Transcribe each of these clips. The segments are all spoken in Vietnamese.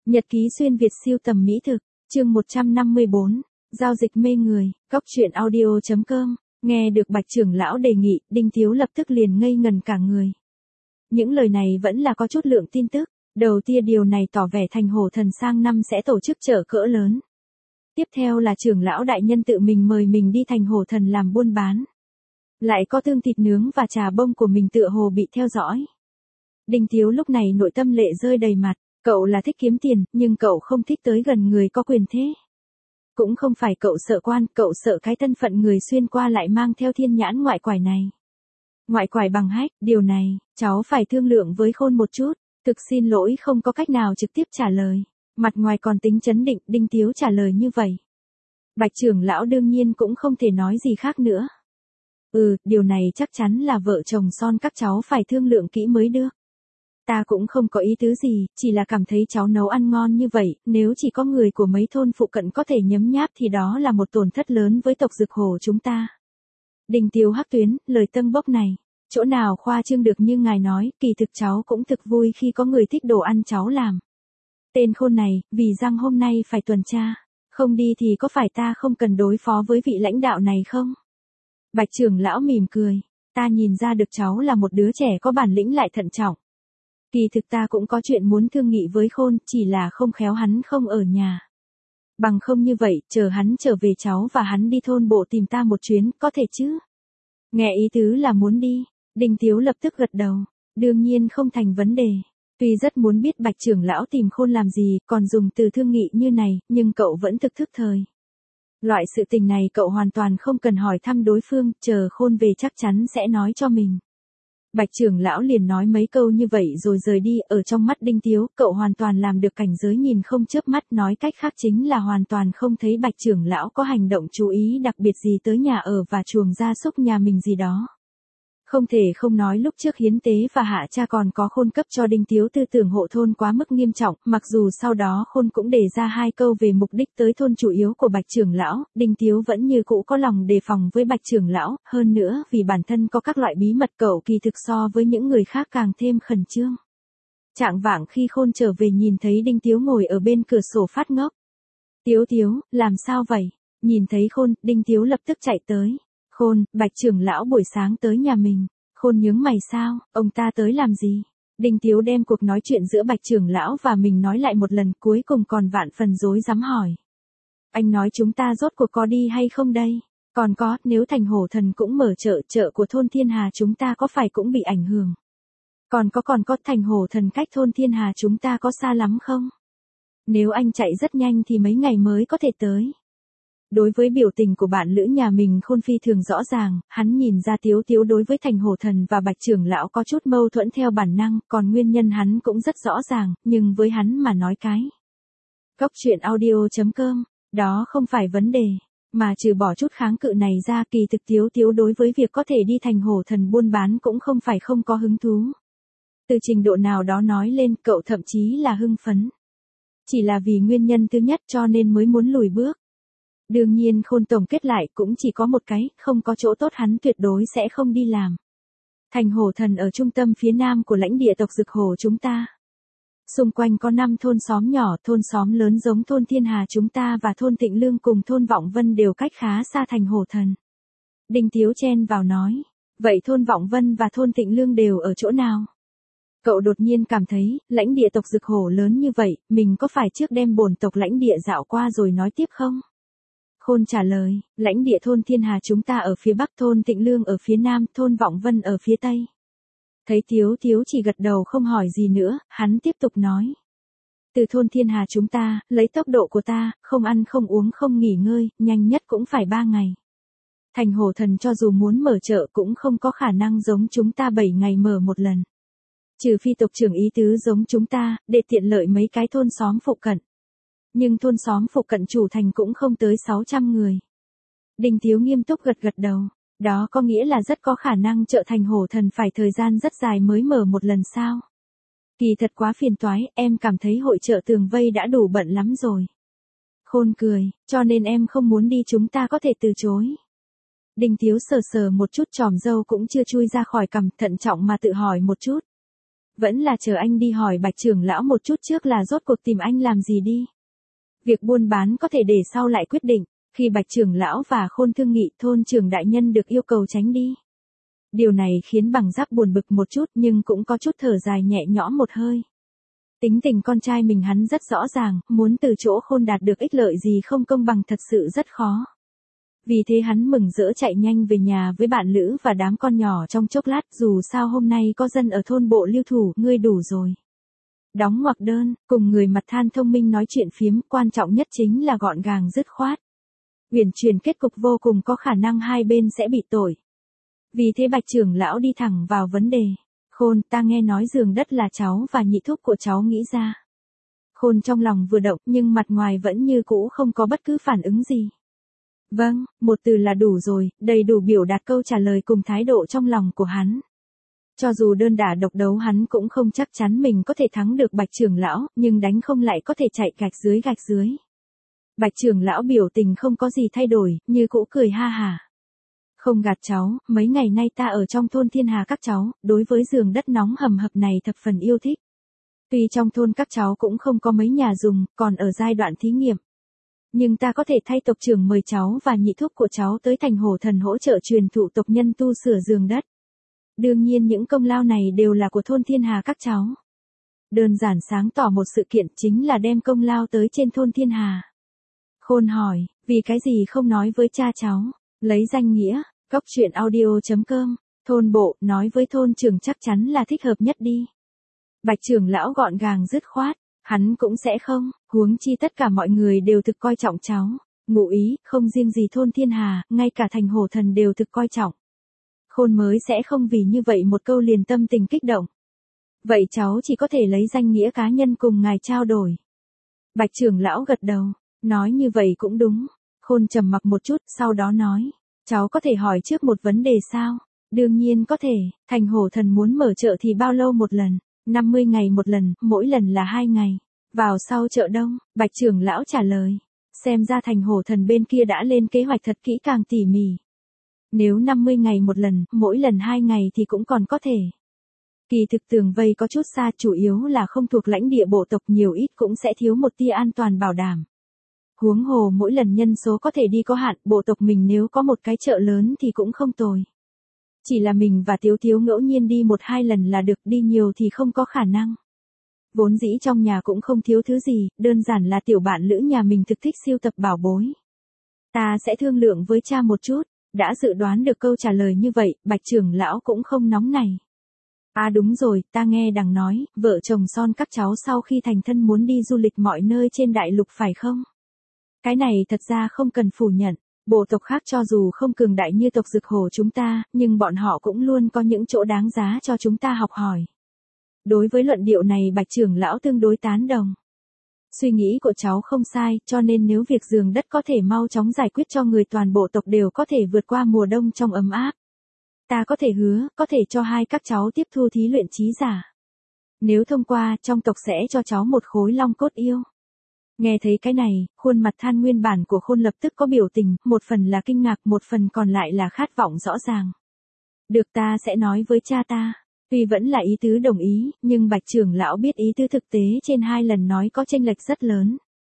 Nhật ký xuyên Việt siêu tầm mỹ thực, chương 154, giao dịch mê người, góc truyện audio.com, nghe được Bạch trưởng lão đề nghị, Đinh Tiếu lập tức liền ngây ngần cả người. Những lời này vẫn là có chút lượng tin tức, đầu tiên điều này tỏ vẻ Thành Hổ Thần sang năm sẽ tổ chức chợ cỡ lớn. Tiếp theo là trưởng lão đại nhân tự mình mời mình đi Thành Hổ Thần làm buôn bán. Lại có tương thịt nướng và trà bông của mình tựa hồ bị theo dõi. Đinh Tiếu lúc này nội tâm lệ rơi đầy mặt. Cậu là thích kiếm tiền, nhưng cậu không thích tới gần người có quyền thế. Cũng không phải cậu sợ quan, cậu sợ cái thân phận người xuyên qua lại mang theo thiên nhãn ngoại quải này. Ngoại quải bằng hách, điều này, cháu phải thương lượng với Khôn một chút, thực xin lỗi không có cách nào trực tiếp trả lời. Mặt ngoài còn tính trấn định, Đinh Tiếu trả lời như vậy. Bạch trưởng lão đương nhiên cũng không thể nói gì khác nữa. Điều này chắc chắn là vợ chồng son các cháu phải thương lượng kỹ mới được. Ta cũng không có ý tứ gì, chỉ là cảm thấy cháu nấu ăn ngon như vậy, nếu chỉ có người của mấy thôn phụ cận có thể nhấm nháp thì đó là một tổn thất lớn với tộc Dực Hổ chúng ta. Đinh Tiếu hắc tuyến, lời tâng bốc này, chỗ nào khoa trương được như ngài nói, kỳ thực cháu cũng thực vui khi có người thích đồ ăn cháu làm. Tên khôn này, vì rằng hôm nay phải tuần tra, không đi thì có phải ta không cần đối phó với vị lãnh đạo này không? Bạch trưởng lão mỉm cười, ta nhìn ra được cháu là một đứa trẻ có bản lĩnh lại thận trọng. Kỳ thực ta cũng có chuyện muốn thương nghị với Khôn, chỉ là không khéo hắn không ở nhà. Bằng không như vậy, chờ hắn trở về cháu và hắn đi thôn bộ tìm ta một chuyến, có thể chứ? Nghe ý tứ là muốn đi, Đinh Tiếu lập tức gật đầu, đương nhiên không thành vấn đề. Tuy rất muốn biết Bạch trưởng lão tìm Khôn làm gì, còn dùng từ thương nghị như này, nhưng cậu vẫn thực thức thời. Loại sự tình này cậu hoàn toàn không cần hỏi thăm đối phương, chờ Khôn về chắc chắn sẽ nói cho mình. Bạch trưởng lão liền nói mấy câu như vậy rồi rời đi, ở trong mắt Đinh Tiếu, cậu hoàn toàn làm được cảnh giới nhìn không chớp mắt, nói cách khác chính là hoàn toàn không thấy Bạch trưởng lão có hành động chú ý đặc biệt gì tới nhà ở và chuồng gia súc nhà mình gì đó. Không thể không nói lúc trước hiến tế và hạ cha còn có Khôn cấp cho Đinh Tiếu tư tưởng hộ thôn quá mức nghiêm trọng, mặc dù sau đó Khôn cũng đề ra hai câu về mục đích tới thôn chủ yếu của Bạch trưởng lão, Đinh Tiếu vẫn như cũ có lòng đề phòng với Bạch trưởng lão, hơn nữa vì bản thân có các loại bí mật cậu kỳ thực so với những người khác càng thêm khẩn trương. Trạng vạng khi Khôn trở về nhìn thấy Đinh Tiếu ngồi ở bên cửa sổ phát ngốc. Tiếu, làm sao vậy? Nhìn thấy Khôn, Đinh Tiếu lập tức chạy tới. Khôn, Bạch trưởng lão buổi sáng tới nhà mình. Khôn nhướng mày sao, ông ta tới làm gì? Đinh Tiếu đem cuộc nói chuyện giữa Bạch trưởng lão và mình nói lại một lần, cuối cùng còn vạn phần rối rắm hỏi. Anh nói chúng ta rốt cuộc có đi hay không đây? Còn có, nếu Thành Hổ Thần cũng mở chợ của thôn Thiên Hà chúng ta có phải cũng bị ảnh hưởng? Còn có Thành Hổ Thần cách thôn Thiên Hà chúng ta có xa lắm không? Nếu anh chạy rất nhanh thì mấy ngày mới có thể tới. Đối với biểu tình của bạn lữ nhà mình Khôn phi thường rõ ràng, hắn nhìn ra Tiếu đối với Thành Hổ Thần và Bạch trưởng lão có chút mâu thuẫn theo bản năng, còn nguyên nhân hắn cũng rất rõ ràng, nhưng với hắn mà nói cái. Góc truyện audio.com, đó không phải vấn đề, mà trừ bỏ chút kháng cự này ra kỳ thực Tiếu đối với việc có thể đi Thành Hổ Thần buôn bán cũng không phải không có hứng thú. Từ trình độ nào đó nói lên cậu thậm chí là hưng phấn. Chỉ là vì nguyên nhân thứ nhất cho nên mới muốn lùi bước. Đương nhiên Khôn tổng kết lại cũng chỉ có một cái, không có chỗ tốt hắn tuyệt đối sẽ không đi làm. Thành Hổ Thần ở trung tâm phía nam của lãnh địa tộc Dực Hổ chúng ta. Xung quanh có 5 thôn xóm nhỏ, thôn xóm lớn giống thôn Thiên Hà chúng ta và thôn Thịnh Lương cùng thôn Vọng Vân đều cách khá xa Thành Hổ Thần. Đinh Tiếu chen vào nói, vậy thôn Vọng Vân và thôn Thịnh Lương đều ở chỗ nào? Cậu đột nhiên cảm thấy, lãnh địa tộc Dực Hổ lớn như vậy, mình có phải trước đem bổn tộc lãnh địa dạo qua rồi nói tiếp không? Khôn trả lời, lãnh địa thôn Thiên Hà chúng ta ở phía bắc, thôn Thịnh Lương ở phía nam, thôn Vọng Vân ở phía tây. Thấy Tiếu chỉ gật đầu không hỏi gì nữa, hắn tiếp tục nói. Từ thôn Thiên Hà chúng ta, lấy tốc độ của ta, không ăn không uống không nghỉ ngơi, nhanh nhất cũng phải 3 ngày. Thành Hổ Thần cho dù muốn mở chợ cũng không có khả năng giống chúng ta 7 ngày mở một lần. Trừ phi tộc trưởng ý tứ giống chúng ta, để tiện lợi mấy cái thôn xóm phụ cận. Nhưng thôn xóm phụ cận chủ thành cũng không tới 600 người. Đinh Tiếu nghiêm túc gật đầu. Đó có nghĩa là rất có khả năng chợ Thành Hổ Thần phải thời gian rất dài mới mở một lần sao? Kỳ thật quá phiền toái, em cảm thấy hội chợ Tường Vây đã đủ bận lắm rồi. Khôn cười, cho nên em không muốn đi chúng ta có thể từ chối. Đinh Tiếu sờ một chút chòm râu cũng chưa chui ra khỏi cằm, thận trọng mà tự hỏi một chút. Vẫn là chờ anh đi hỏi Bạch trưởng lão một chút trước là rốt cuộc tìm anh làm gì đi. Việc buôn bán có thể để sau lại quyết định, khi Bạch trưởng lão và Khôn thương nghị thôn trưởng đại nhân được yêu cầu tránh đi. Điều này khiến Bằng Giáp buồn bực một chút nhưng cũng có chút thở dài nhẹ nhõm một hơi. Tính tình con trai mình hắn rất rõ ràng, muốn từ chỗ Khôn đạt được ích lợi gì không công bằng thật sự rất khó. Vì thế hắn mừng rỡ chạy nhanh về nhà với bạn lữ và đám con nhỏ trong chốc lát, dù sao hôm nay có dân ở thôn Bộ Lưu thủ, ngươi đủ rồi. Đóng ngoặc đơn, cùng người mặt than thông minh nói chuyện phiếm, quan trọng nhất chính là gọn gàng dứt khoát. Uyển chuyển kết cục vô cùng có khả năng hai bên sẽ bị tội. Vì thế Bạch trưởng lão đi thẳng vào vấn đề. Khôn, ta nghe nói giường đất là cháu và nhị thúc của cháu nghĩ ra. Khôn trong lòng vừa động nhưng mặt ngoài vẫn như cũ không có bất cứ phản ứng gì. Vâng, một từ là đủ rồi, đầy đủ biểu đạt câu trả lời cùng thái độ trong lòng của hắn. Cho dù đơn đả độc đấu hắn cũng không chắc chắn mình có thể thắng được Bạch trưởng lão, nhưng đánh không lại có thể chạy gạch dưới. Bạch trưởng lão biểu tình không có gì thay đổi, như cũ cười ha hả. Không gạt cháu, mấy ngày nay ta ở trong thôn Thiên Hà các cháu, đối với giường đất nóng hầm hập này thập phần yêu thích. Tuy trong thôn các cháu cũng không có mấy nhà dùng, còn ở giai đoạn thí nghiệm. Nhưng ta có thể thay tộc trưởng mời cháu và nhị thúc của cháu tới thành Hổ Thần hỗ trợ truyền thụ tộc nhân tu sửa giường đất. Đương nhiên những công lao này đều là của thôn Thiên Hà các cháu. Đơn giản sáng tỏ một sự kiện chính là đem công lao tới trên thôn Thiên Hà. Khôn hỏi, vì cái gì không nói với cha cháu, lấy danh nghĩa, Cóc truyện audio.com, thôn Bộ, nói với thôn trưởng chắc chắn là thích hợp nhất đi. Bạch trưởng lão gọn gàng dứt khoát, hắn cũng sẽ không, huống chi tất cả mọi người đều thực coi trọng cháu. Ngụ ý, không riêng gì thôn Thiên Hà, ngay cả thành Hổ Thần đều thực coi trọng. Khôn mới sẽ không vì như vậy một câu liền tâm tình kích động. Vậy cháu chỉ có thể lấy danh nghĩa cá nhân cùng ngài trao đổi. Bạch trưởng lão gật đầu, nói như vậy cũng đúng. Khôn trầm mặc một chút, sau đó nói, cháu có thể hỏi trước một vấn đề sao? Đương nhiên có thể, thành Hổ Thần muốn mở chợ thì bao lâu một lần? 50 ngày một lần, mỗi lần là 2 ngày. Vào sau chợ đông, Bạch trưởng lão trả lời. Xem ra thành Hổ Thần bên kia đã lên kế hoạch thật kỹ càng tỉ mỉ. Nếu 50 ngày một lần, mỗi lần 2 ngày thì cũng còn có thể. Kỳ thực tường vây có chút xa, chủ yếu là không thuộc lãnh địa bộ tộc, nhiều ít cũng sẽ thiếu một tia an toàn bảo đảm. Huống hồ mỗi lần nhân số có thể đi có hạn, bộ tộc mình nếu có một cái chợ lớn thì cũng không tồi. Chỉ là mình và Tiếu Tiếu ngẫu nhiên đi 1-2 lần là được, đi nhiều thì không có khả năng. Vốn dĩ trong nhà cũng không thiếu thứ gì, đơn giản là tiểu bạn lữ nhà mình thực thích sưu tập bảo bối. Ta sẽ thương lượng với cha một chút. Đã dự đoán được câu trả lời như vậy, Bạch trưởng lão cũng không nóng nảy. À đúng rồi, ta nghe đằng nói, vợ chồng Son các cháu sau khi thành thân muốn đi du lịch mọi nơi trên đại lục phải không? Cái này thật ra không cần phủ nhận, bộ tộc khác cho dù không cường đại như tộc Dực Hổ chúng ta, nhưng bọn họ cũng luôn có những chỗ đáng giá cho chúng ta học hỏi. Đối với luận điệu này Bạch trưởng lão tương đối tán đồng. Suy nghĩ của cháu không sai, cho nên nếu việc giường đất có thể mau chóng giải quyết cho người toàn bộ tộc đều có thể vượt qua mùa đông trong ấm áp. Ta có thể hứa, có thể cho hai các cháu tiếp thu thí luyện trí giả. Nếu thông qua, trong tộc sẽ cho cháu một khối long cốt yêu. Nghe thấy cái này, khuôn mặt than nguyên bản của Khôn lập tức có biểu tình, một phần là kinh ngạc, một phần còn lại là khát vọng rõ ràng. Được, ta sẽ nói với cha ta. Tuy vẫn là ý tứ đồng ý, nhưng Bạch trưởng lão biết ý tứ thực tế trên 2 lần nói có chênh lệch rất lớn.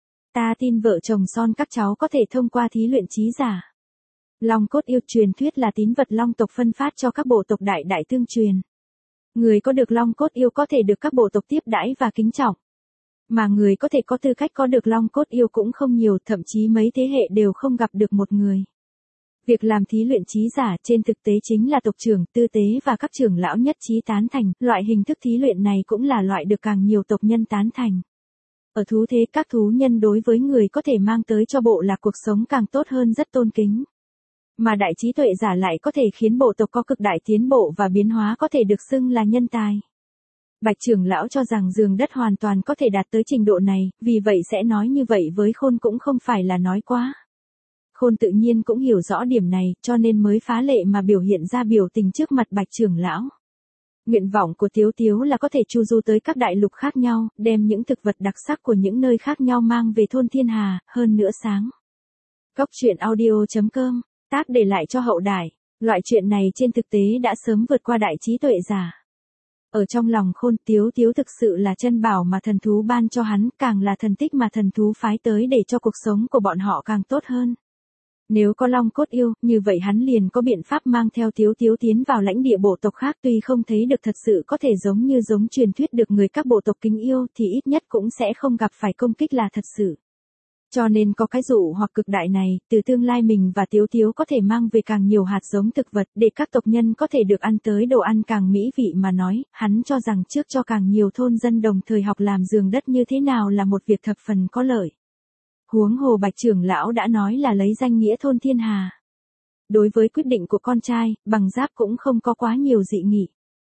Ta tin vợ chồng Son các cháu có thể thông qua thí luyện trí giả. Long cốt yêu truyền thuyết là tín vật long tộc phân phát cho các bộ tộc đại đại tương truyền. Người có được long cốt yêu có thể được các bộ tộc tiếp đãi và kính trọng. Mà người có thể có tư cách có được long cốt yêu cũng không nhiều, thậm chí mấy thế hệ đều không gặp được một người. Việc làm thí luyện trí giả trên thực tế chính là tộc trưởng, tư tế và các trưởng lão nhất trí tán thành, loại hình thức thí luyện này cũng là loại được càng nhiều tộc nhân tán thành. Ở thú thế các thú nhân đối với người có thể mang tới cho bộ lạc cuộc sống càng tốt hơn rất tôn kính. Mà đại trí tuệ giả lại có thể khiến bộ tộc có cực đại tiến bộ và biến hóa có thể được xưng là nhân tài. Bạch trưởng lão cho rằng giường đất hoàn toàn có thể đạt tới trình độ này, vì vậy sẽ nói như vậy với Khôn cũng không phải là nói quá. Khôn tự nhiên cũng hiểu rõ điểm này, cho nên mới phá lệ mà biểu hiện ra biểu tình trước mặt Bạch trưởng lão. Nguyện vọng của Tiếu Tiếu là có thể chu du tới các đại lục khác nhau, đem những thực vật đặc sắc của những nơi khác nhau mang về thôn Thiên Hà, hơn nữa sáng. Cóc truyện audio.com, tác để lại cho hậu đại. Loại chuyện này trên thực tế đã sớm vượt qua đại trí tuệ giả. Ở trong lòng Khôn, Tiếu Tiếu thực sự là chân bảo mà thần thú ban cho hắn, càng là thần tích mà thần thú phái tới để cho cuộc sống của bọn họ càng tốt hơn. Nếu có long cốt yêu, như vậy hắn liền có biện pháp mang theo Tiếu Tiếu tiến vào lãnh địa bộ tộc khác, tuy không thấy được thật sự có thể giống truyền thuyết được người các bộ tộc kính yêu thì ít nhất cũng sẽ không gặp phải công kích là thật sự. Cho nên có cái dụ hoặc cực đại này, từ tương lai mình và Tiếu Tiếu có thể mang về càng nhiều hạt giống thực vật để các tộc nhân có thể được ăn tới đồ ăn càng mỹ vị mà nói, hắn cho rằng trước cho càng nhiều thôn dân đồng thời học làm giường đất như thế nào là một việc thập phần có lợi. Huống hồ Bạch trưởng lão đã nói là lấy danh nghĩa thôn Thiên Hà. Đối với quyết định của con trai, Bằng Giáp cũng không có quá nhiều dị nghị.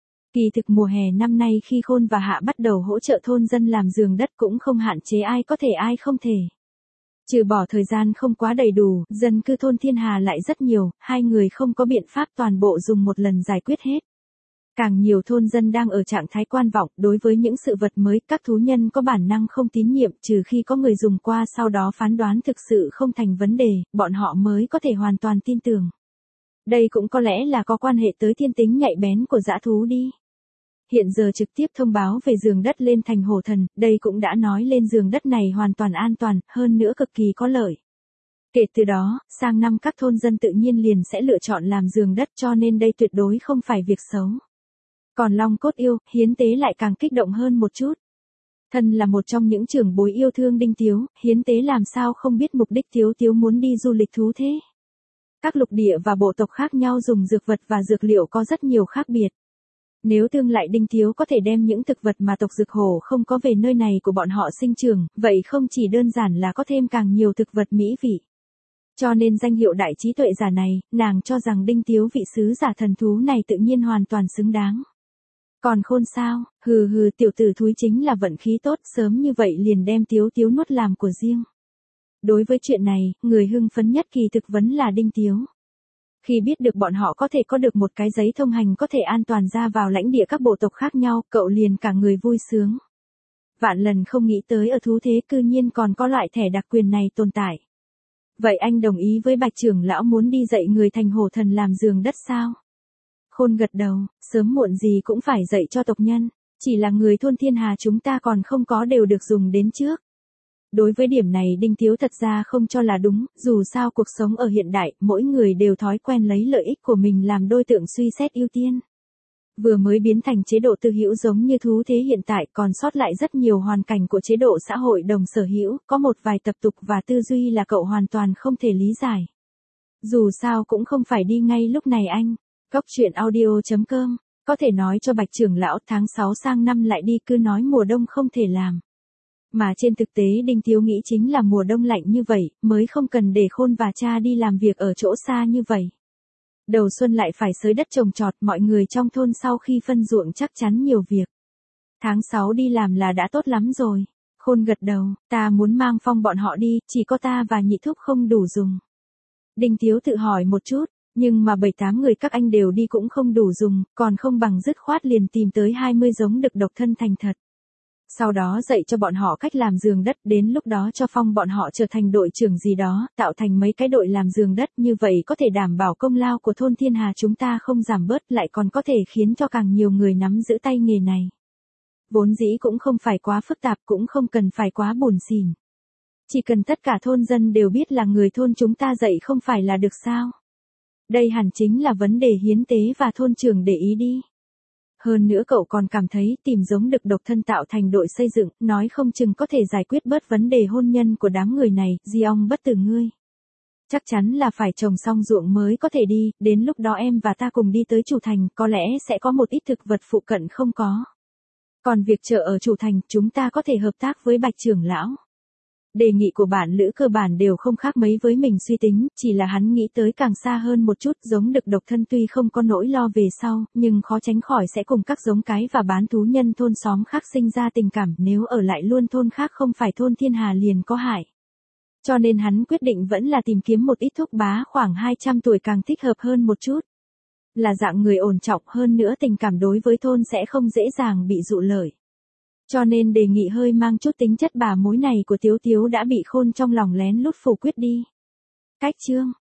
Kỳ thực mùa hè năm nay khi Khôn và Hạ bắt đầu hỗ trợ thôn dân làm giường đất cũng không hạn chế ai có thể ai không thể. Trừ bỏ thời gian không quá đầy đủ, dân cư thôn Thiên Hà lại rất nhiều, hai người không có biện pháp toàn bộ dùng một lần giải quyết hết. Càng nhiều thôn dân đang ở trạng thái quan vọng, đối với những sự vật mới, các thú nhân có bản năng không tín nhiệm, trừ khi có người dùng qua sau đó phán đoán thực sự không thành vấn đề, bọn họ mới có thể hoàn toàn tin tưởng. Đây cũng có lẽ là có quan hệ tới thiên tính nhạy bén của dã thú đi. Hiện giờ trực tiếp thông báo về giường đất lên thành hổ thần, đây cũng đã nói lên giường đất này hoàn toàn an toàn, hơn nữa cực kỳ có lợi. Kể từ đó, sang năm các thôn dân tự nhiên liền sẽ lựa chọn làm giường đất, cho nên đây tuyệt đối không phải việc xấu. Còn long cốt yêu, Hiến Tế lại càng kích động hơn một chút. Thân là một trong những trưởng bối yêu thương Đinh Tiếu, Hiến Tế làm sao không biết mục đích Tiếu Tiếu muốn đi du lịch thú thế. Các lục địa và bộ tộc khác nhau dùng dược vật và dược liệu có rất nhiều khác biệt. Nếu tương lại Đinh Tiếu có thể đem những thực vật mà tộc Dược Hổ không có về nơi này của bọn họ sinh trưởng, vậy không chỉ đơn giản là có thêm càng nhiều thực vật mỹ vị. Cho nên danh hiệu đại trí tuệ giả này, nàng cho rằng Đinh Tiếu vị sứ giả thần thú này tự nhiên hoàn toàn xứng đáng. Còn Khôn sao, hừ tiểu tử thúi chính là vận khí tốt, sớm như vậy liền đem Tiếu Tiếu nuốt làm của riêng. Đối với chuyện này, người hưng phấn nhất kỳ thực vẫn là Đinh Tiếu. Khi biết được bọn họ có thể có được một cái giấy thông hành có thể an toàn ra vào lãnh địa các bộ tộc khác nhau, cậu liền cả người vui sướng. Vạn lần không nghĩ tới ở thú thế cư nhiên còn có loại thẻ đặc quyền này tồn tại. Vậy anh đồng ý với Bạch trưởng lão muốn đi dạy người thành hổ thần làm giường đất sao? Khôn gật đầu, sớm muộn gì cũng phải dạy cho tộc nhân, chỉ là người thôn Thiên Hà chúng ta còn không có đều được dùng đến trước. Đối với điểm này Đinh Tiếu thật ra không cho là đúng, dù sao cuộc sống ở hiện đại, mỗi người đều thói quen lấy lợi ích của mình làm đối tượng suy xét ưu tiên. Vừa mới biến thành chế độ tư hữu giống như thú thế hiện tại, còn sót lại rất nhiều hoàn cảnh của chế độ xã hội đồng sở hữu, có một vài tập tục và tư duy là cậu hoàn toàn không thể lý giải. Dù sao cũng không phải đi ngay lúc này anh. Góc truyện audio.com, có thể nói cho Bạch trưởng lão tháng 6 sang năm lại đi, cứ nói mùa đông không thể làm. Mà trên thực tế Đinh Tiếu nghĩ chính là mùa đông lạnh như vậy, mới không cần để Khôn và cha đi làm việc ở chỗ xa như vậy. Đầu xuân lại phải xới đất trồng trọt, mọi người trong thôn sau khi phân ruộng chắc chắn nhiều việc. Tháng 6 đi làm là đã tốt lắm rồi. Khôn gật đầu, ta muốn mang Phong bọn họ đi, chỉ có ta và Nhị Thúc không đủ dùng. Đinh Tiếu tự hỏi một chút, nhưng mà 7-8 người các anh đều đi cũng không đủ dùng, còn không bằng dứt khoát liền tìm tới 20 giống đực độc thân thành thật. Sau đó dạy cho bọn họ cách làm giường đất, đến lúc đó cho Phong bọn họ trở thành đội trưởng gì đó, tạo thành mấy cái đội làm giường đất, như vậy có thể đảm bảo công lao của thôn Thiên Hà chúng ta không giảm bớt, lại còn có thể khiến cho càng nhiều người nắm giữ tay nghề này. Vốn dĩ cũng không phải quá phức tạp, cũng không cần phải quá buồn xỉn. Chỉ cần tất cả thôn dân đều biết là người thôn chúng ta dạy không phải là được sao. Đây hẳn chính là vấn đề Hiến Tế và thôn trưởng để ý đi. Hơn nữa cậu còn cảm thấy tìm giống đực độc thân tạo thành đội xây dựng, nói không chừng có thể giải quyết bớt vấn đề hôn nhân của đám người này, Di ong bất tử ngươi. Chắc chắn là phải trồng xong ruộng mới có thể đi, đến lúc đó em và ta cùng đi tới Chủ Thành, có lẽ sẽ có một ít thực vật phụ cận không có. Còn việc chợ ở Chủ Thành, chúng ta có thể hợp tác với Bạch trưởng lão. Đề nghị của bạn Lữ cơ bản đều không khác mấy với mình suy tính, chỉ là hắn nghĩ tới càng xa hơn một chút, giống đực độc thân tuy không có nỗi lo về sau, nhưng khó tránh khỏi sẽ cùng các giống cái và bán thú nhân thôn xóm khác sinh ra tình cảm, nếu ở lại luôn thôn khác không phải thôn Thiên Hà liền có hại. Cho nên hắn quyết định vẫn là tìm kiếm một ít thúc bá khoảng 200 tuổi càng thích hợp hơn một chút. Là dạng người ổn trọng, hơn nữa tình cảm đối với thôn sẽ không dễ dàng bị dụ lợi. Cho nên đề nghị hơi mang chút tính chất bà mối này của Tiếu Tiếu đã bị Khôn trong lòng lén lút phủ quyết đi. Cách chương